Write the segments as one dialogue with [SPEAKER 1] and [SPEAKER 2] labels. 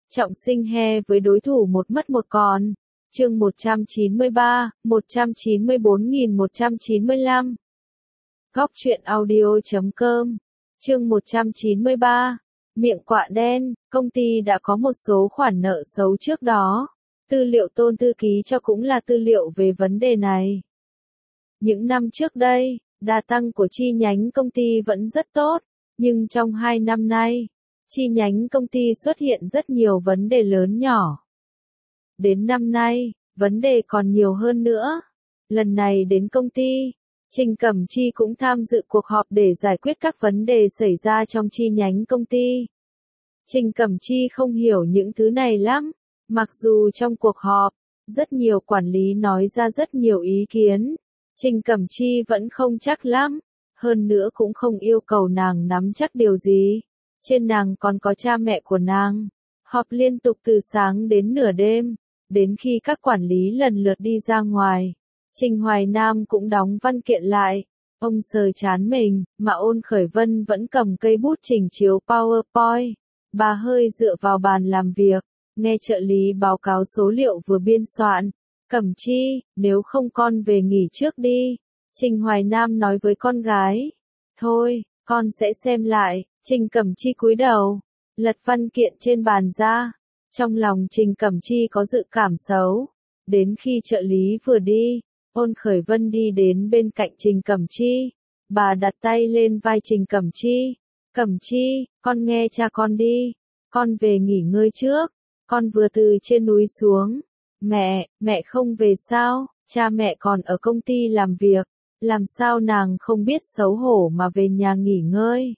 [SPEAKER 1] trọng sinh he với đối thủ một mất một còn. Chương 193, 194.195. Góc truyện audio.com. Chương 193. Miệng quạ đen, công ty đã có một số khoản nợ xấu trước đó. Tư liệu Tôn thư ký cho cũng là tư liệu về vấn đề này. Những năm trước đây, đà tăng của chi nhánh công ty vẫn rất tốt, nhưng trong 2 năm nay, chi nhánh công ty xuất hiện rất nhiều vấn đề lớn nhỏ. Đến năm nay, vấn đề còn nhiều hơn nữa. Lần này đến công ty, Trình Cẩm Chi cũng tham dự cuộc họp để giải quyết các vấn đề xảy ra trong chi nhánh công ty. Trình Cẩm Chi không hiểu những thứ này lắm, mặc dù trong cuộc họp, rất nhiều quản lý nói ra rất nhiều ý kiến. Trình Cẩm Chi vẫn không chắc lắm, hơn nữa cũng không yêu cầu nàng nắm chắc điều gì. Trên nàng còn có cha mẹ của nàng. Họp liên tục từ sáng đến nửa đêm, đến khi các quản lý lần lượt đi ra ngoài. Trình Hoài Nam cũng đóng văn kiện lại. Ông sờ chán mình, mà Ôn Khởi Vân vẫn cầm cây bút chỉnh chiếu PowerPoint. Bà hơi dựa vào bàn làm việc, nghe trợ lý báo cáo số liệu vừa biên soạn. Cẩm Chi, nếu không con về nghỉ trước đi. Trình Hoài Nam nói với con gái. Thôi, con sẽ xem lại. Trình Cẩm Chi cúi đầu, lật văn kiện trên bàn ra. Trong lòng Trình Cẩm Chi có dự cảm xấu. Đến khi trợ lý vừa đi, Ôn Khởi Vân đi đến bên cạnh Trình Cẩm Chi. Bà đặt tay lên vai Trình Cẩm Chi. Cẩm Chi, con nghe cha con đi. Con về nghỉ ngơi trước. Con vừa từ trên núi xuống. Mẹ không về sao? Cha mẹ còn ở công ty làm việc. Làm sao nàng không biết xấu hổ mà về nhà nghỉ ngơi?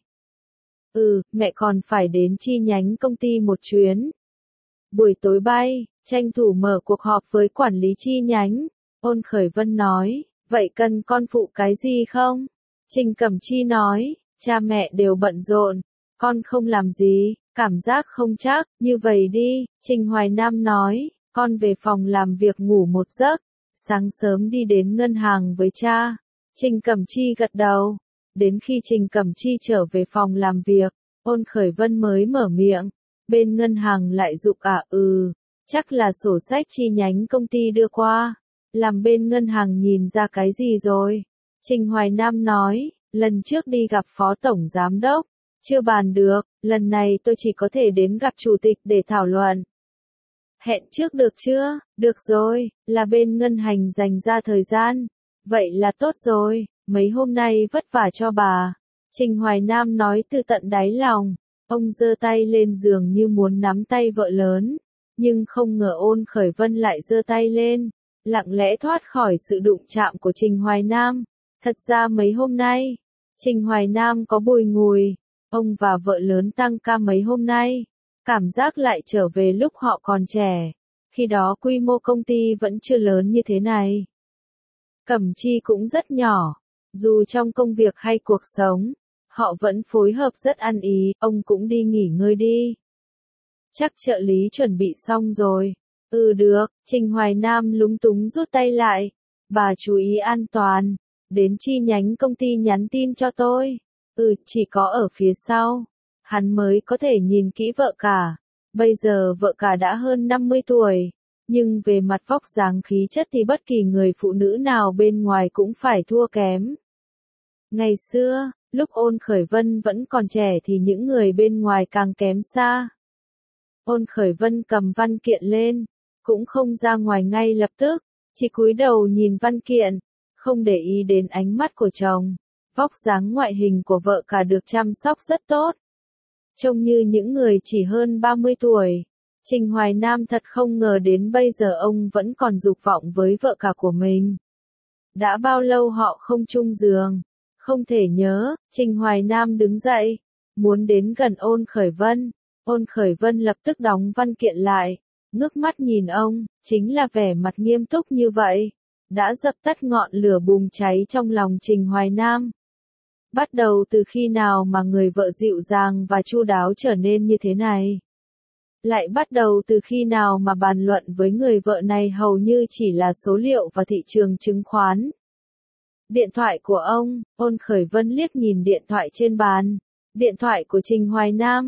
[SPEAKER 1] Mẹ còn phải đến chi nhánh công ty một chuyến. Buổi tối bay, tranh thủ mở cuộc họp với quản lý chi nhánh. Ôn Khởi Vân nói, vậy cần con phụ cái gì không? Trình Cẩm Chi nói, cha mẹ đều bận rộn, con không làm gì, cảm giác không chắc, như vậy đi. Trình Hoài Nam nói, con về phòng làm việc ngủ một giấc, sáng sớm đi đến ngân hàng với cha. Trình Cẩm Chi gật đầu. Đến khi Trình Cẩm Chi trở về phòng làm việc, Ôn Khởi Vân mới mở miệng. Bên ngân hàng lại giục chắc là sổ sách chi nhánh công ty đưa qua. Làm bên ngân hàng nhìn ra cái gì rồi? Trình Hoài Nam nói, lần trước đi gặp phó tổng giám đốc, chưa bàn được, lần này tôi chỉ có thể đến gặp chủ tịch để thảo luận. Hẹn trước được chưa? Được rồi, là bên ngân hàng dành ra thời gian. Vậy là tốt rồi, mấy hôm nay vất vả cho bà. Trình Hoài Nam nói từ tận đáy lòng. Ông giơ tay lên giường như muốn nắm tay vợ lớn. Nhưng không ngờ Ôn Khởi Vân lại giơ tay lên, lặng lẽ thoát khỏi sự đụng chạm của Trình Hoài Nam. Thật ra mấy hôm nay, Trình Hoài Nam có bùi ngùi. Ông và vợ lớn tăng ca mấy hôm nay. Cảm giác lại trở về lúc họ còn trẻ. Khi đó quy mô công ty vẫn chưa lớn như thế này. Cẩm Chi cũng rất nhỏ. Dù trong công việc hay cuộc sống, họ vẫn phối hợp rất ăn ý. Ông cũng đi nghỉ ngơi đi. Chắc trợ lý chuẩn bị xong rồi. Được. Trình Hoài Nam lúng túng rút tay lại. Bà chú ý an toàn. Đến chi nhánh công ty nhắn tin cho tôi. Chỉ có ở phía sau. Hắn mới có thể nhìn kỹ vợ cả. Bây giờ vợ cả đã hơn 50 tuổi. Nhưng về mặt vóc dáng khí chất thì bất kỳ người phụ nữ nào bên ngoài cũng phải thua kém. Ngày xưa, lúc Ôn Khởi Vân vẫn còn trẻ thì những người bên ngoài càng kém xa. Ôn Khởi Vân cầm văn kiện lên, cũng không ra ngoài ngay lập tức, chỉ cúi đầu nhìn văn kiện, không để ý đến ánh mắt của chồng. Vóc dáng ngoại hình của vợ cả được chăm sóc rất tốt. Trông như những người chỉ hơn 30 tuổi. Trình Hoài Nam thật không ngờ đến bây giờ ông vẫn còn dục vọng với vợ cả của mình. Đã bao lâu họ không chung giường? Không thể nhớ. Trình Hoài Nam đứng dậy, muốn đến gần Ôn Khởi Vân. Ôn Khởi Vân lập tức đóng văn kiện lại, ngước mắt nhìn ông, chính là vẻ mặt nghiêm túc như vậy. Đã dập tắt ngọn lửa bùng cháy trong lòng Trình Hoài Nam. Bắt đầu từ khi nào mà người vợ dịu dàng và chu đáo trở nên như thế này? Lại bắt đầu từ khi nào mà bàn luận với người vợ này hầu như chỉ là số liệu và thị trường chứng khoán? Điện thoại của ông. Ôn Khởi Vân liếc nhìn điện thoại trên bàn. Điện thoại của Trình Hoài Nam.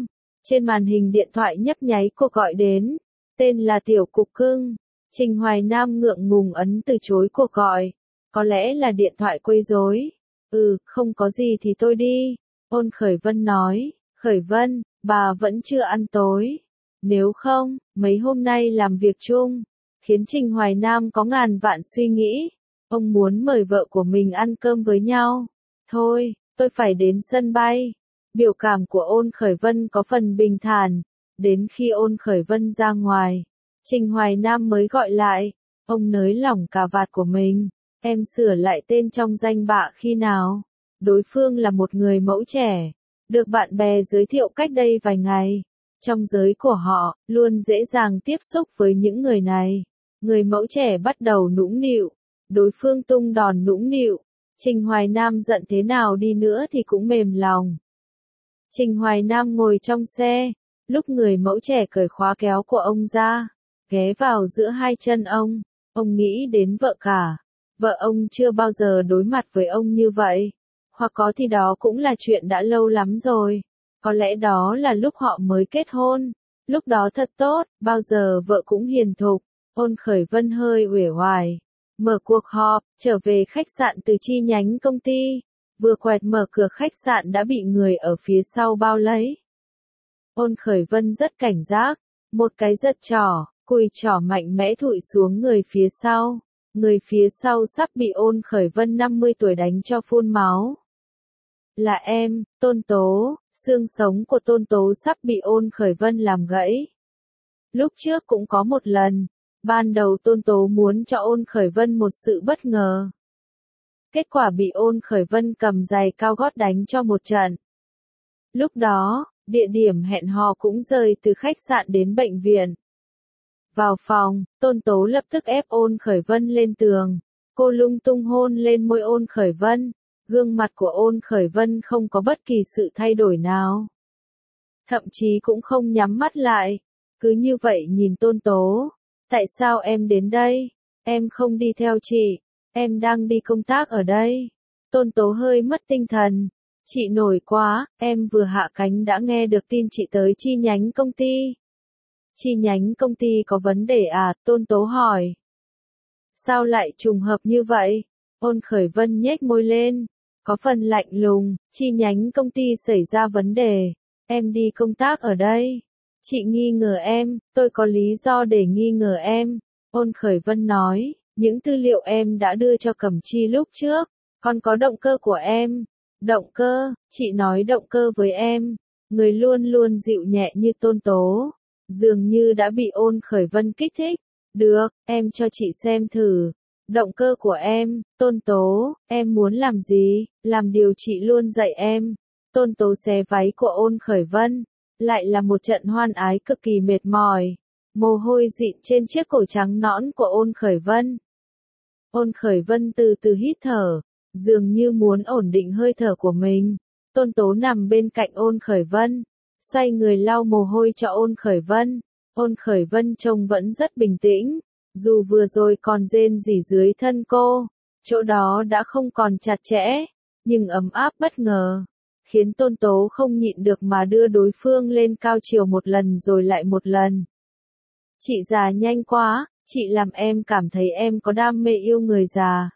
[SPEAKER 1] Trên màn hình điện thoại nhấp nháy cuộc gọi đến. Tên là Tiểu Cục Cưng. Trình Hoài Nam ngượng ngùng ấn từ chối cuộc gọi. Có lẽ là điện thoại quấy rối. Không có gì thì tôi đi. Ôn Khởi Vân nói. Khởi Vân, bà vẫn chưa ăn tối. Nếu không, mấy hôm nay làm việc chung, khiến Trình Hoài Nam có ngàn vạn suy nghĩ. Ông muốn mời vợ của mình ăn cơm với nhau. Thôi, tôi phải đến sân bay. Biểu cảm của Ôn Khởi Vân có phần bình thản. Đến khi Ôn Khởi Vân ra ngoài, Trình Hoài Nam mới gọi lại. Ông nới lỏng cà vạt của mình. Em sửa lại tên trong danh bạ khi nào? Đối phương là một người mẫu trẻ, được bạn bè giới thiệu cách đây vài ngày. Trong giới của họ, luôn dễ dàng tiếp xúc với những người này. Người mẫu trẻ bắt đầu nũng nịu. Đối phương tung đòn nũng nịu. Trình Hoài Nam giận thế nào đi nữa thì cũng mềm lòng. Trình Hoài Nam ngồi trong xe. Lúc người mẫu trẻ cởi khóa kéo của ông ra, ghé vào giữa hai chân ông nghĩ đến vợ cả. Vợ ông chưa bao giờ đối mặt với ông như vậy. Hoặc có thì đó cũng là chuyện đã lâu lắm rồi. Có lẽ đó là lúc họ mới kết hôn. Lúc đó thật tốt, bao giờ vợ cũng hiền thục. Ôn Khởi Vân hơi uể oải. Mở cuộc họp, trở về khách sạn từ chi nhánh công ty. Vừa quẹt mở cửa khách sạn đã bị người ở phía sau bao lấy. Ôn Khởi Vân rất cảnh giác. Một cái giật trỏ, cùi trỏ mạnh mẽ thụi xuống người phía sau. Người phía sau sắp bị Ôn Khởi Vân 50 tuổi đánh cho phun máu. Là em, Tôn Tố. Xương sống của Tôn Tố sắp bị Ôn Khởi Vân làm gãy. Lúc trước cũng có một lần, ban đầu Tôn Tố muốn cho Ôn Khởi Vân một sự bất ngờ. Kết quả bị Ôn Khởi Vân cầm giày cao gót đánh cho một trận. Lúc đó, địa điểm hẹn hò cũng rời từ khách sạn đến bệnh viện. Vào phòng, Tôn Tố lập tức ép Ôn Khởi Vân lên tường. Cô lung tung hôn lên môi Ôn Khởi Vân. Gương mặt của Ôn Khởi Vân không có bất kỳ sự thay đổi nào. Thậm chí cũng không nhắm mắt lại. Cứ như vậy nhìn Tôn Tố. Tại sao em đến đây? Em không đi theo chị. Em đang đi công tác ở đây. Tôn Tố hơi mất tinh thần. Chị nổi quá, em vừa hạ cánh đã nghe được tin chị tới chi nhánh công ty. Chi nhánh công ty có vấn đề à? Tôn Tố hỏi. Sao lại trùng hợp như vậy? Ôn Khởi Vân nhếch môi lên. Có phần lạnh lùng, chi nhánh công ty xảy ra vấn đề. Em đi công tác ở đây. Chị nghi ngờ em, tôi có lý do để nghi ngờ em. Ôn Khởi Vân nói, những tư liệu em đã đưa cho Cẩm Chi lúc trước, còn có động cơ của em. Động cơ, chị nói động cơ với em. Người luôn luôn dịu nhẹ như Tôn Tố, dường như đã bị Ôn Khởi Vân kích thích. Được, em cho chị xem thử. Động cơ của em, Tôn Tố, em muốn làm gì? Làm điều chị luôn dạy em. Tôn Tố xé váy của Ôn Khởi Vân. Lại là một trận hoan ái cực kỳ mệt mỏi. Mồ hôi dịn trên chiếc cổ trắng nõn của Ôn Khởi Vân. Ôn Khởi Vân từ từ hít thở, dường như muốn ổn định hơi thở của mình. Tôn Tố nằm bên cạnh Ôn Khởi Vân, xoay người lau mồ hôi cho Ôn Khởi Vân. Ôn Khởi Vân trông vẫn rất bình tĩnh, dù vừa rồi còn rên rỉ dưới thân cô, chỗ đó đã không còn chặt chẽ, nhưng ấm áp bất ngờ, khiến Tôn Tố không nhịn được mà đưa đối phương lên cao chiều một lần rồi lại một lần. Chị già nhanh quá, chị làm em cảm thấy em có đam mê yêu người già.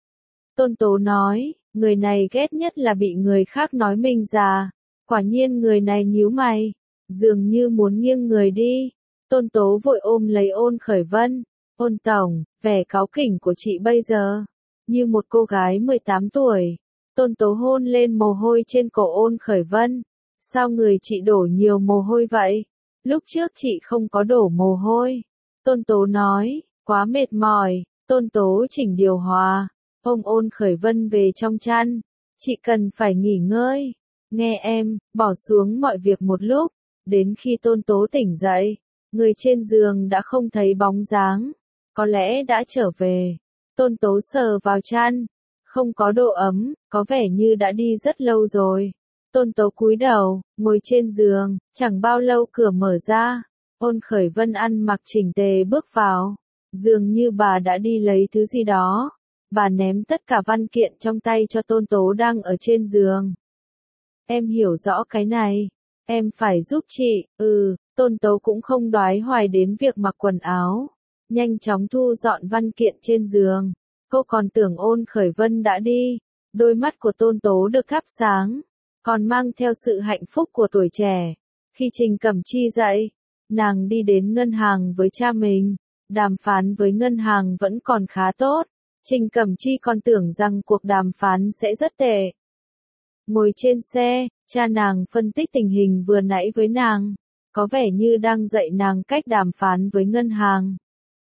[SPEAKER 1] Tôn Tố nói, người này ghét nhất là bị người khác nói mình già. Quả nhiên người này nhíu mày, dường như muốn nghiêng người đi. Tôn Tố vội ôm lấy Ôn Khởi Vân. Ôn tổng, vẻ cáu kỉnh của chị bây giờ, như một cô gái 18 tuổi. Tôn Tố hôn lên mồ hôi trên cổ Ôn Khởi Vân. Sao người chị đổ nhiều mồ hôi vậy? Lúc trước chị không có đổ mồ hôi. Tôn Tố nói, quá mệt mỏi. Tôn Tố chỉnh điều hòa, ôm Ôn Khởi Vân về trong chăn. Chị cần phải nghỉ ngơi. Nghe em, bỏ xuống mọi việc một lúc. Đến khi Tôn Tố tỉnh dậy, người trên giường đã không thấy bóng dáng. Có lẽ đã trở về. Tôn Tố sờ vào chăn. Không có độ ấm, có vẻ như đã đi rất lâu rồi. Tôn Tố cúi đầu, ngồi trên giường, chẳng bao lâu cửa mở ra. Ôn Khởi Vân ăn mặc chỉnh tề bước vào. Dường như bà đã đi lấy thứ gì đó. Bà ném tất cả văn kiện trong tay cho Tôn Tố đang ở trên giường. Em hiểu rõ cái này. Em phải giúp chị, Tôn Tố cũng không đoái hoài đến việc mặc quần áo. Nhanh chóng thu dọn văn kiện trên giường. Cô còn tưởng Ôn Khởi Vân đã đi. Đôi mắt của Tôn Tố được thắp sáng, còn mang theo sự hạnh phúc của tuổi trẻ. Khi Trình Cẩm Chi dậy, nàng đi đến ngân hàng với cha mình. Đàm phán với ngân hàng vẫn còn khá tốt. Trình Cẩm Chi còn tưởng rằng cuộc đàm phán sẽ rất tệ. Ngồi trên xe, cha nàng phân tích tình hình vừa nãy với nàng. Có vẻ như đang dạy nàng cách đàm phán với ngân hàng.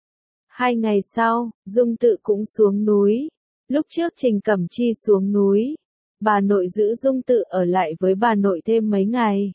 [SPEAKER 1] 2 ngày sau, Dung Tự cũng xuống núi. Lúc trước Trình Cẩm Chi xuống núi, bà nội giữ Dung Tự ở lại với bà nội thêm mấy ngày.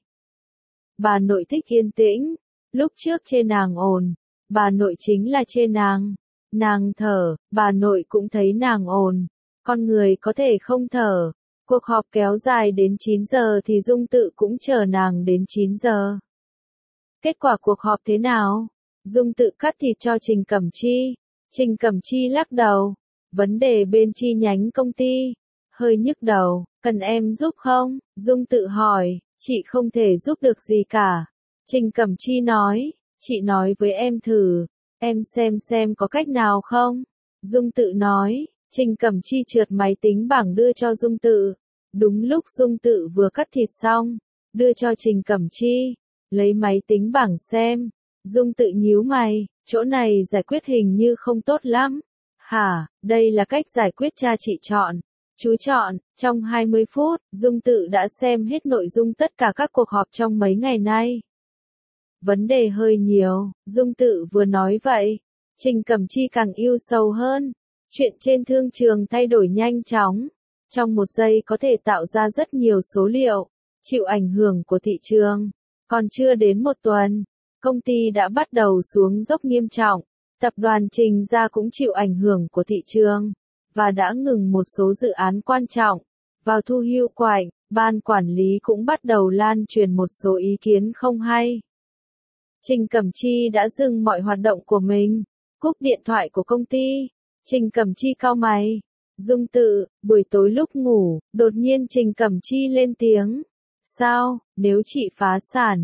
[SPEAKER 1] Bà nội thích yên tĩnh. Lúc trước chê nàng ồn, bà nội chính là chê nàng. Nàng thở, bà nội cũng thấy nàng ồn. Con người có thể không thở. Cuộc họp kéo dài đến 9 giờ thì Dung Tự cũng chờ nàng đến 9 giờ. Kết quả cuộc họp thế nào? Dung Tự cắt thịt cho Trình Cẩm Chi. Trình Cẩm Chi lắc đầu. Vấn đề bên chi nhánh công ty. Hơi nhức đầu, cần em giúp không? Dung Tự hỏi, chị không thể giúp được gì cả. Trình Cẩm Chi nói, chị nói với em thử, em xem có cách nào không? Dung Tự nói, Trình Cẩm Chi trượt máy tính bảng đưa cho Dung Tự. Đúng lúc Dung Tự vừa cắt thịt xong, đưa cho Trình Cẩm Chi, lấy máy tính bảng xem. Dung Tự nhíu mày, chỗ này giải quyết hình như không tốt lắm. Hả, đây là cách giải quyết cha chị chọn. Chú chọn, trong 20 phút, Dung Tự đã xem hết nội dung tất cả các cuộc họp trong mấy ngày nay. Vấn đề hơi nhiều, Dung Tự vừa nói vậy. Trình Cẩm Chi càng yêu sâu hơn. Chuyện trên thương trường thay đổi nhanh chóng. Trong một giây có thể tạo ra rất nhiều số liệu. Chịu ảnh hưởng của thị trường. Còn chưa đến một tuần, công ty đã bắt đầu xuống dốc nghiêm trọng. Tập đoàn Trình Gia cũng chịu ảnh hưởng của thị trường, và đã ngừng một số dự án quan trọng. Vào thu hưu quạnh, ban quản lý cũng bắt đầu lan truyền một số ý kiến không hay. Trình Cẩm Chi đã dừng mọi hoạt động của mình, cúp điện thoại của công ty. Trình Cẩm Chi cau mày. Dung Tự, buổi tối lúc ngủ, đột nhiên Trình Cẩm Chi lên tiếng. Sao, nếu chị phá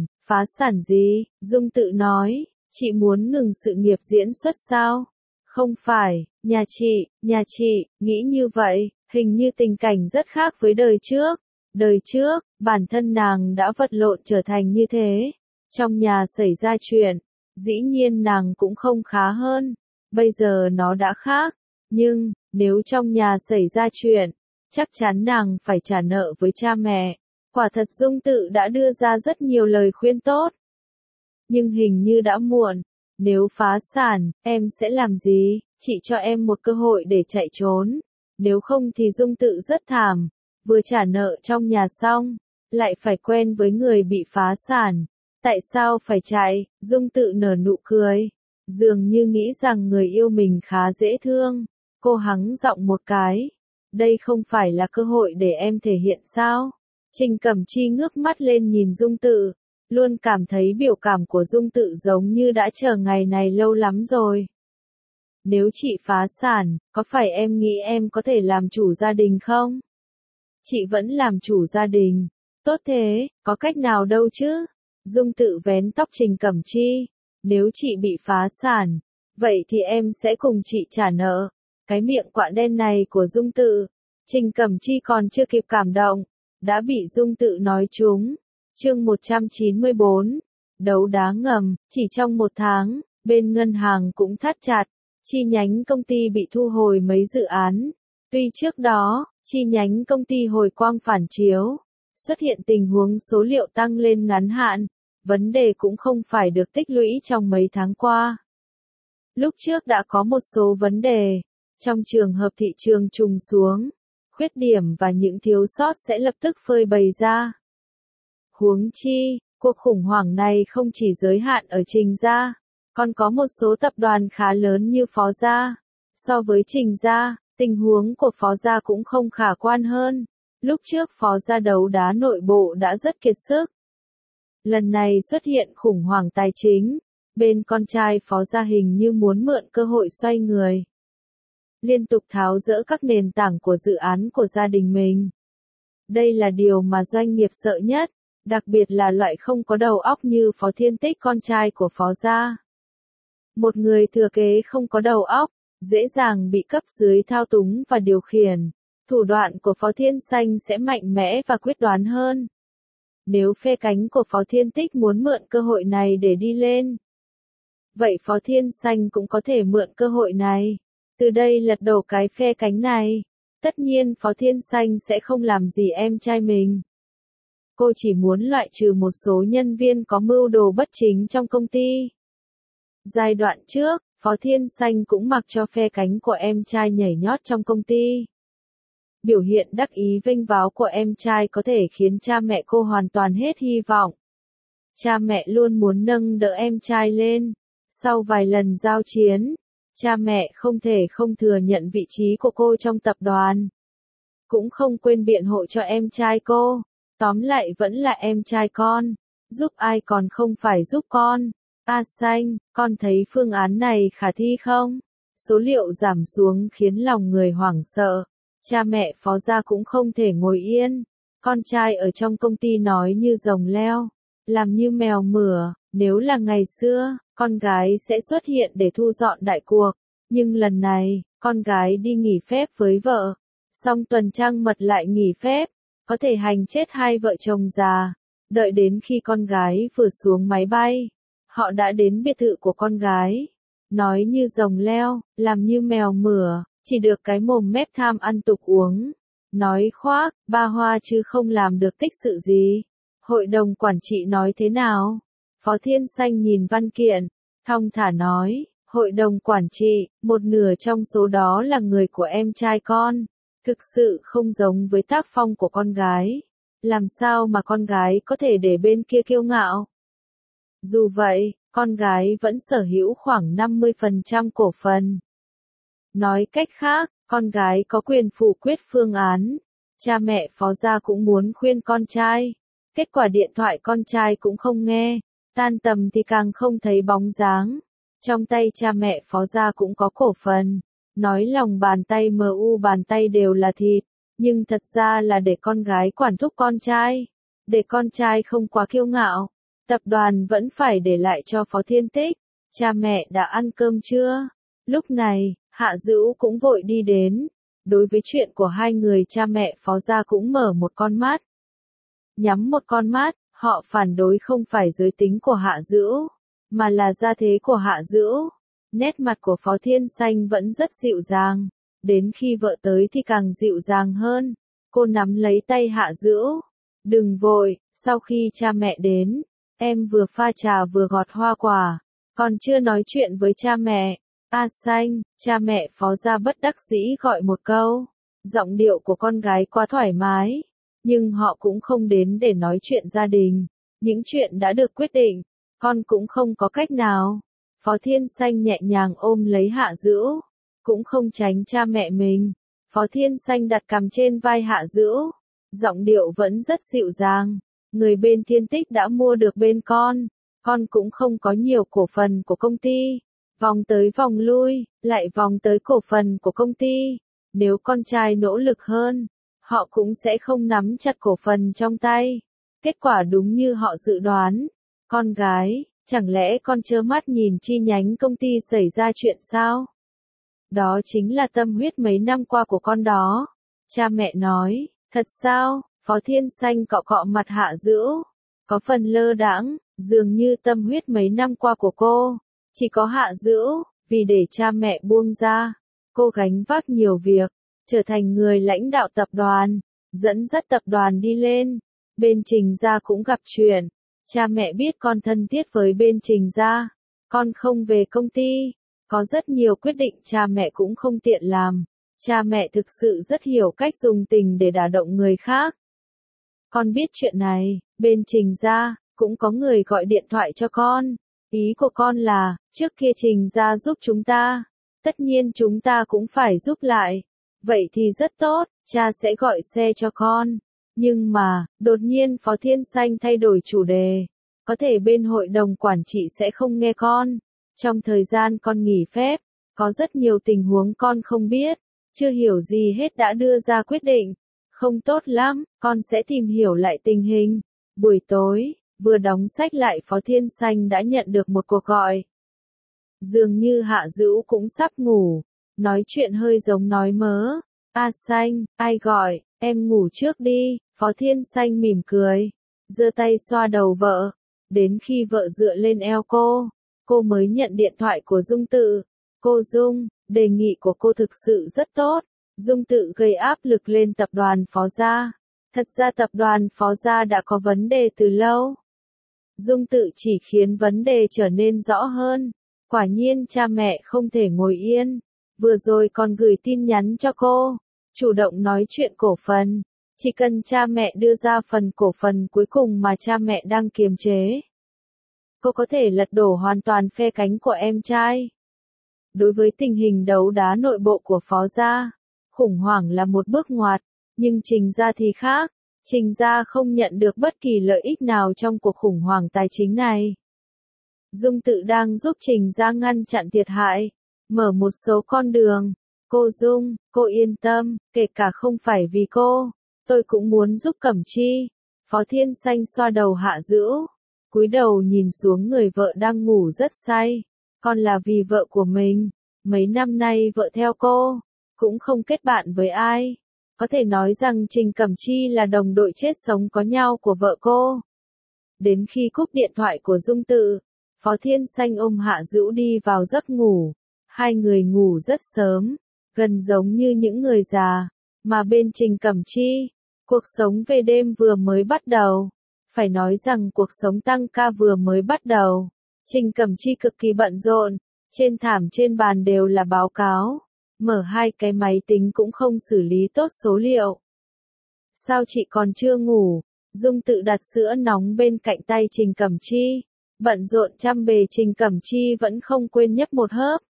[SPEAKER 1] sản gì? Dung Tự nói, chị muốn ngừng sự nghiệp diễn xuất sao? Không phải, nhà chị, nghĩ như vậy, hình như tình cảnh rất khác với đời trước. Đời trước, bản thân nàng đã vật lộn trở thành như thế. Trong nhà xảy ra chuyện, dĩ nhiên nàng cũng không khá hơn. Bây giờ nó đã khác. Nhưng, nếu trong nhà xảy ra chuyện, chắc chắn nàng phải trả nợ với cha mẹ. Quả thật Dung Tự đã đưa ra rất nhiều lời khuyên tốt. Nhưng hình như đã muộn. Nếu phá sản, em sẽ làm gì? Chị cho em một cơ hội để chạy trốn. Nếu không thì Dung Tự rất thảm. Vừa trả nợ trong nhà xong, lại phải quen với người bị phá sản. Tại sao phải chạy? Dung Tự nở nụ cười. Dường như nghĩ rằng người yêu mình khá dễ thương. Cô hắng giọng một cái. Đây không phải là cơ hội để em thể hiện sao? Trình Cẩm Chi ngước mắt lên nhìn Dung Tự. Luôn cảm thấy biểu cảm của Dung Tự giống như đã chờ ngày này lâu lắm rồi. Nếu chị phá sản, có phải em nghĩ em có thể làm chủ gia đình không? Chị vẫn làm chủ gia đình. Tốt thế, có cách nào đâu chứ? Dung Tự vén tóc Trình Cẩm Chi. Nếu chị bị phá sản, vậy thì em sẽ cùng chị trả nợ. Cái miệng quạ đen này của Dung Tự. Trình Cẩm Chi còn chưa kịp cảm động, đã bị Dung Tự nói trúng. Chương 194. Đấu đá ngầm. Chỉ trong 1 tháng, bên ngân hàng cũng thắt chặt. Chi nhánh công ty bị thu hồi mấy dự án. Tuy trước đó, chi nhánh công ty hồi quang phản chiếu, xuất hiện tình huống số liệu tăng lên ngắn hạn, vấn đề cũng không phải được tích lũy trong mấy tháng qua. Lúc trước đã có một số vấn đề. Trong trường hợp thị trường trùng xuống, khuyết điểm và những thiếu sót sẽ lập tức phơi bày ra. Huống chi, cuộc khủng hoảng này không chỉ giới hạn ở Trình Gia, còn có một số tập đoàn khá lớn như Phó Gia. So với Trình Gia, tình huống của Phó Gia cũng không khả quan hơn. Lúc trước Phó Gia đấu đá nội bộ đã rất kiệt sức. Lần này xuất hiện khủng hoảng tài chính, bên con trai Phó Gia hình như muốn mượn cơ hội xoay người. Liên tục tháo dỡ các nền tảng của dự án của gia đình mình. Đây là điều mà doanh nghiệp sợ nhất. Đặc biệt là loại không có đầu óc như Phó Thiên Tích con trai của Phó gia. Một người thừa kế không có đầu óc, dễ dàng bị cấp dưới thao túng và điều khiển. Thủ đoạn của Phó Thiên Xanh sẽ mạnh mẽ và quyết đoán hơn. Nếu phe cánh của Phó Thiên Tích muốn mượn cơ hội này để đi lên, vậy Phó Thiên Xanh cũng có thể mượn cơ hội này, từ đây lật đổ cái phe cánh này. Tất nhiên Phó Thiên Xanh sẽ không làm gì em trai mình. Cô chỉ muốn loại trừ một số nhân viên có mưu đồ bất chính trong công ty. Giai đoạn trước, Phó Thiên Xanh cũng mặc cho phe cánh của em trai nhảy nhót trong công ty. Biểu hiện đắc ý vênh váo của em trai có thể khiến cha mẹ cô hoàn toàn hết hy vọng. Cha mẹ luôn muốn nâng đỡ em trai lên. Sau vài lần giao chiến, cha mẹ không thể không thừa nhận vị trí của cô trong tập đoàn. Cũng không quên biện hộ cho em trai cô. Tóm lại vẫn là em trai con. Giúp ai còn không phải giúp con. A Xanh, con thấy phương án này khả thi không? Số liệu giảm xuống khiến lòng người hoảng sợ. Cha mẹ Phó gia cũng không thể ngồi yên. Con trai ở trong công ty nói như rồng leo, làm như mèo mửa. Nếu là ngày xưa, con gái sẽ xuất hiện để thu dọn đại cuộc. Nhưng lần này, con gái đi nghỉ phép với vợ. Xong tuần trăng mật lại nghỉ phép. Có thể hành chết hai vợ chồng già. Đợi đến khi con gái vừa xuống máy bay, họ đã đến biệt thự của con gái. Nói như rồng leo, làm như mèo mửa, chỉ được cái mồm mép tham ăn tục uống. Nói khoác, ba hoa chứ không làm được tích sự gì. Hội đồng quản trị nói thế nào? Phó Thiên Xanh nhìn văn kiện, thong thả nói, hội đồng quản trị, một nửa trong số đó là người của em trai con. Thực sự không giống với tác phong của con gái. Làm sao mà con gái có thể để bên kia kiêu ngạo? Dù vậy, con gái vẫn sở hữu khoảng 50% cổ phần. Nói cách khác, con gái có quyền phủ quyết phương án. Cha mẹ Phó gia cũng muốn khuyên con trai. Kết quả điện thoại con trai cũng không nghe. Tan tầm thì càng không thấy bóng dáng. Trong tay cha mẹ Phó gia cũng có cổ phần. Nói lòng bàn tay mu bàn tay đều là thịt. Nhưng thật ra là để con gái quản thúc con trai. Để con trai không quá kiêu ngạo. Tập đoàn vẫn phải để lại cho Phó Thiên Tích. Cha mẹ đã ăn cơm chưa? Lúc này, Hạ Dữu cũng vội đi đến. Đối với chuyện của hai người cha mẹ Phó gia cũng mở một con mắt. Nhắm một con mắt, họ phản đối không phải giới tính của Hạ Dữu, mà là gia thế của Hạ Dữu. Nét mặt của Phó Thiên Xanh vẫn rất dịu dàng. Đến khi vợ tới thì càng dịu dàng hơn. Cô nắm lấy tay Hạ Dữu. Đừng vội, sau khi cha mẹ đến, em vừa pha trà vừa gọt hoa quả. Còn chưa nói chuyện với cha mẹ. A Xanh, cha mẹ Phó gia bất đắc dĩ gọi một câu. Giọng điệu của con gái quá thoải mái. Nhưng họ cũng không đến để nói chuyện gia đình. Những chuyện đã được quyết định, con cũng không có cách nào. Phó Thiên Xanh nhẹ nhàng ôm lấy Hạ Dữu. Cũng không tránh cha mẹ mình. Phó Thiên Xanh đặt cằm trên vai Hạ Dữu. Giọng điệu vẫn rất dịu dàng. Người bên Thiên Tích đã mua được bên con. Con cũng không có nhiều cổ phần của công ty. Vòng tới vòng lui, lại vòng tới cổ phần của công ty. Nếu con trai nỗ lực hơn, họ cũng sẽ không nắm chặt cổ phần trong tay. Kết quả đúng như họ dự đoán. Con gái, chẳng lẽ con trơ mắt nhìn chi nhánh công ty xảy ra chuyện sao? Đó chính là tâm huyết mấy năm qua của con đó. Cha mẹ nói, thật sao? Phó Thiên Xanh cọ cọ mặt Hạ Dữu. Có phần lơ đãng, dường như tâm huyết mấy năm qua của cô. Chỉ có Hạ Dữu, vì để cha mẹ buông ra. Cô gánh vác nhiều việc, trở thành người lãnh đạo tập đoàn, dẫn dắt tập đoàn đi lên. Bên Trình gia cũng gặp chuyện. Cha mẹ biết con thân thiết với bên Trình gia. Con không về công ty. Có rất nhiều quyết định cha mẹ cũng không tiện làm. Cha mẹ thực sự rất hiểu cách dùng tình để đả động người khác. Con biết chuyện này, bên Trình gia, cũng có người gọi điện thoại cho con. Ý của con là, trước kia Trình gia giúp chúng ta. Tất nhiên chúng ta cũng phải giúp lại. Vậy thì rất tốt, cha sẽ gọi xe cho con. Nhưng mà, đột nhiên Phó Thiên Xanh thay đổi chủ đề. Có thể bên hội đồng quản trị sẽ không nghe con. Trong thời gian con nghỉ phép, có rất nhiều tình huống con không biết. Chưa hiểu gì hết đã đưa ra quyết định. Không tốt lắm, con sẽ tìm hiểu lại tình hình. Buổi tối, vừa đóng sách lại Phó Thiên Xanh đã nhận được một cuộc gọi. Dường như Hạ Dữu cũng sắp ngủ, nói chuyện hơi giống nói mớ. A Xanh, ai gọi, em ngủ trước đi, Phó Thiên Xanh mỉm cười, giơ tay xoa đầu vợ, đến khi vợ dựa lên eo cô mới nhận điện thoại của Dung Tự. Cô Dung, đề nghị của cô thực sự rất tốt. Dung Tự gây áp lực lên tập đoàn Phó Gia. Thật ra tập đoàn Phó Gia đã có vấn đề từ lâu. Dung Tự chỉ khiến vấn đề trở nên rõ hơn. Quả nhiên cha mẹ không thể ngồi yên. Vừa rồi còn gửi tin nhắn cho cô, chủ động nói chuyện cổ phần. Chỉ cần cha mẹ đưa ra phần cổ phần cuối cùng mà cha mẹ đang kiềm chế, cô có thể lật đổ hoàn toàn phe cánh của em trai. Đối với tình hình đấu đá nội bộ của Phó Gia, khủng hoảng là một bước ngoặt, nhưng Trình Gia thì khác. Trình Gia không nhận được bất kỳ lợi ích nào trong cuộc khủng hoảng tài chính này. Dung Tự đang giúp Trình Gia ngăn chặn thiệt hại, mở một số con đường. Cô Dung, cô yên tâm, kể cả không phải vì cô, tôi cũng muốn giúp Cẩm Chi. Phó Thiên Xanh xoa đầu Hạ Dữu, cúi đầu nhìn xuống người vợ đang ngủ rất say. Còn là vì vợ của mình, mấy năm nay vợ theo cô, cũng không kết bạn với ai. Có thể nói rằng Trình Cẩm Chi là đồng đội chết sống có nhau của vợ cô. Đến khi cúp điện thoại của Dung Tự, Phó Thiên Xanh ôm Hạ Dữu đi vào giấc ngủ. Hai người ngủ rất sớm, gần giống như những người già, mà bên Trình Cẩm Chi, cuộc sống về đêm vừa mới bắt đầu. Phải nói rằng cuộc sống tăng ca vừa mới bắt đầu. Trình Cẩm Chi cực kỳ bận rộn, trên thảm trên bàn đều là báo cáo. Mở hai cái máy tính cũng không xử lý tốt số liệu. Sao chị còn chưa ngủ? Dung Tự đặt sữa nóng bên cạnh tay Trình Cẩm Chi. Bận rộn chăm bề Trình Cẩm Chi vẫn không quên nhấp một hớp.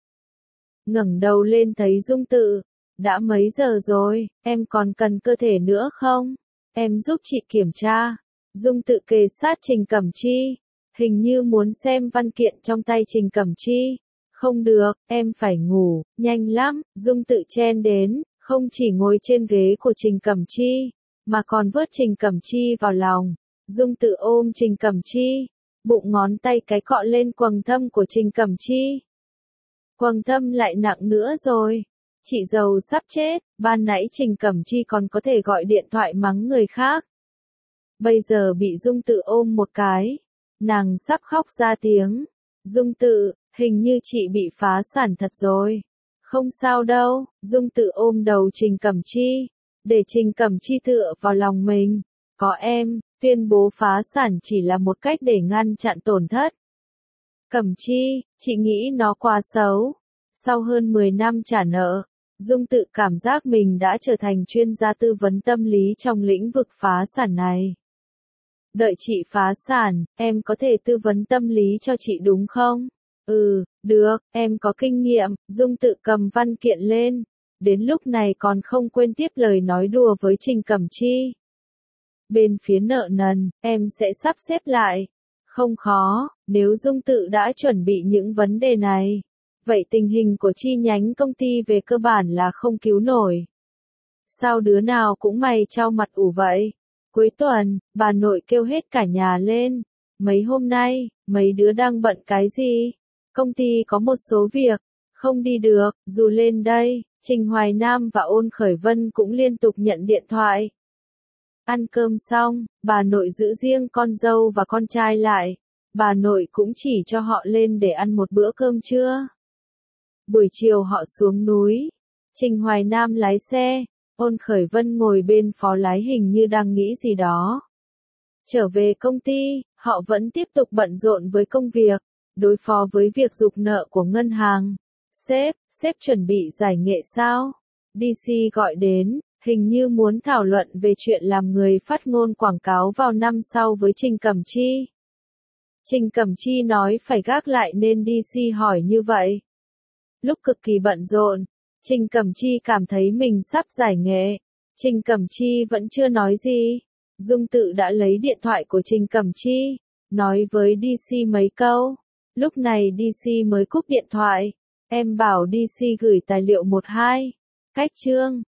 [SPEAKER 1] Ngẩng đầu lên thấy Dung Tự. Đã mấy giờ rồi, em còn cần cơ thể nữa không? Em giúp chị kiểm tra. Dung Tự kề sát Trình Cẩm Chi, hình như muốn xem văn kiện trong tay Trình Cẩm Chi. Không được, em phải ngủ, nhanh lắm. Dung Tự chen đến, không chỉ ngồi trên ghế của Trình Cẩm Chi, mà còn vớt Trình Cẩm Chi vào lòng. Dung Tự ôm Trình Cẩm Chi, bụng ngón tay cái cọ lên quầng thâm của Trình Cẩm Chi. Quầng thâm lại nặng nữa rồi. Chị dâu sắp chết, ban nãy Trình Cẩm Chi còn có thể gọi điện thoại mắng người khác. Bây giờ bị Dung Tự ôm một cái, nàng sắp khóc ra tiếng. Dung Tự, hình như chị bị phá sản thật rồi. Không sao đâu. Dung Tự ôm đầu Trình Cẩm Chi, để Trình Cẩm Chi tựa vào lòng mình. Có em, tuyên bố phá sản chỉ là một cách để ngăn chặn tổn thất. Cẩm Chi, chị nghĩ nó quá xấu. Sau hơn 10 năm trả nợ, Dung Tự cảm giác mình đã trở thành chuyên gia tư vấn tâm lý trong lĩnh vực phá sản này. Đợi chị phá sản, em có thể tư vấn tâm lý cho chị đúng không? Ừ, được, em có kinh nghiệm. Dung Tự cầm văn kiện lên. Đến lúc này còn không quên tiếp lời nói đùa với Trình Cẩm Chi. Bên phía nợ nần, em sẽ sắp xếp lại. Không khó, nếu Dung Tự đã chuẩn bị những vấn đề này, vậy tình hình của chi nhánh công ty về cơ bản là không cứu nổi. Sao đứa nào cũng mày trao mặt ủ vậy? Cuối tuần, bà nội kêu hết cả nhà lên. Mấy hôm nay, mấy đứa đang bận cái gì? Công ty có một số việc, không đi được, dù lên đây, Trình Hoài Nam và Ôn Khởi Vân cũng liên tục nhận điện thoại. Ăn cơm xong, bà nội giữ riêng con dâu và con trai lại. Bà nội cũng chỉ cho họ lên để ăn một bữa cơm trưa. Buổi chiều họ xuống núi. Trình Hoài Nam lái xe, Ôn Khởi Vân ngồi bên phó lái hình như đang nghĩ gì đó. Trở về công ty, họ vẫn tiếp tục bận rộn với công việc, đối phó với việc giục nợ của ngân hàng. Sếp chuẩn bị giải nghệ sao? DC gọi đến, hình như muốn thảo luận về chuyện làm người phát ngôn quảng cáo vào năm sau với Trình Cẩm Chi. Trình Cẩm Chi nói phải gác lại nên DC hỏi như vậy. Lúc cực kỳ bận rộn, Trình Cẩm Chi cảm thấy mình sắp giải nghệ. Trình Cẩm Chi vẫn chưa nói gì. Dung Tự đã lấy điện thoại của Trình Cẩm Chi, nói với DC mấy câu. Lúc này DC mới cúp điện thoại. Em bảo DC gửi tài liệu 1-2 cách chương.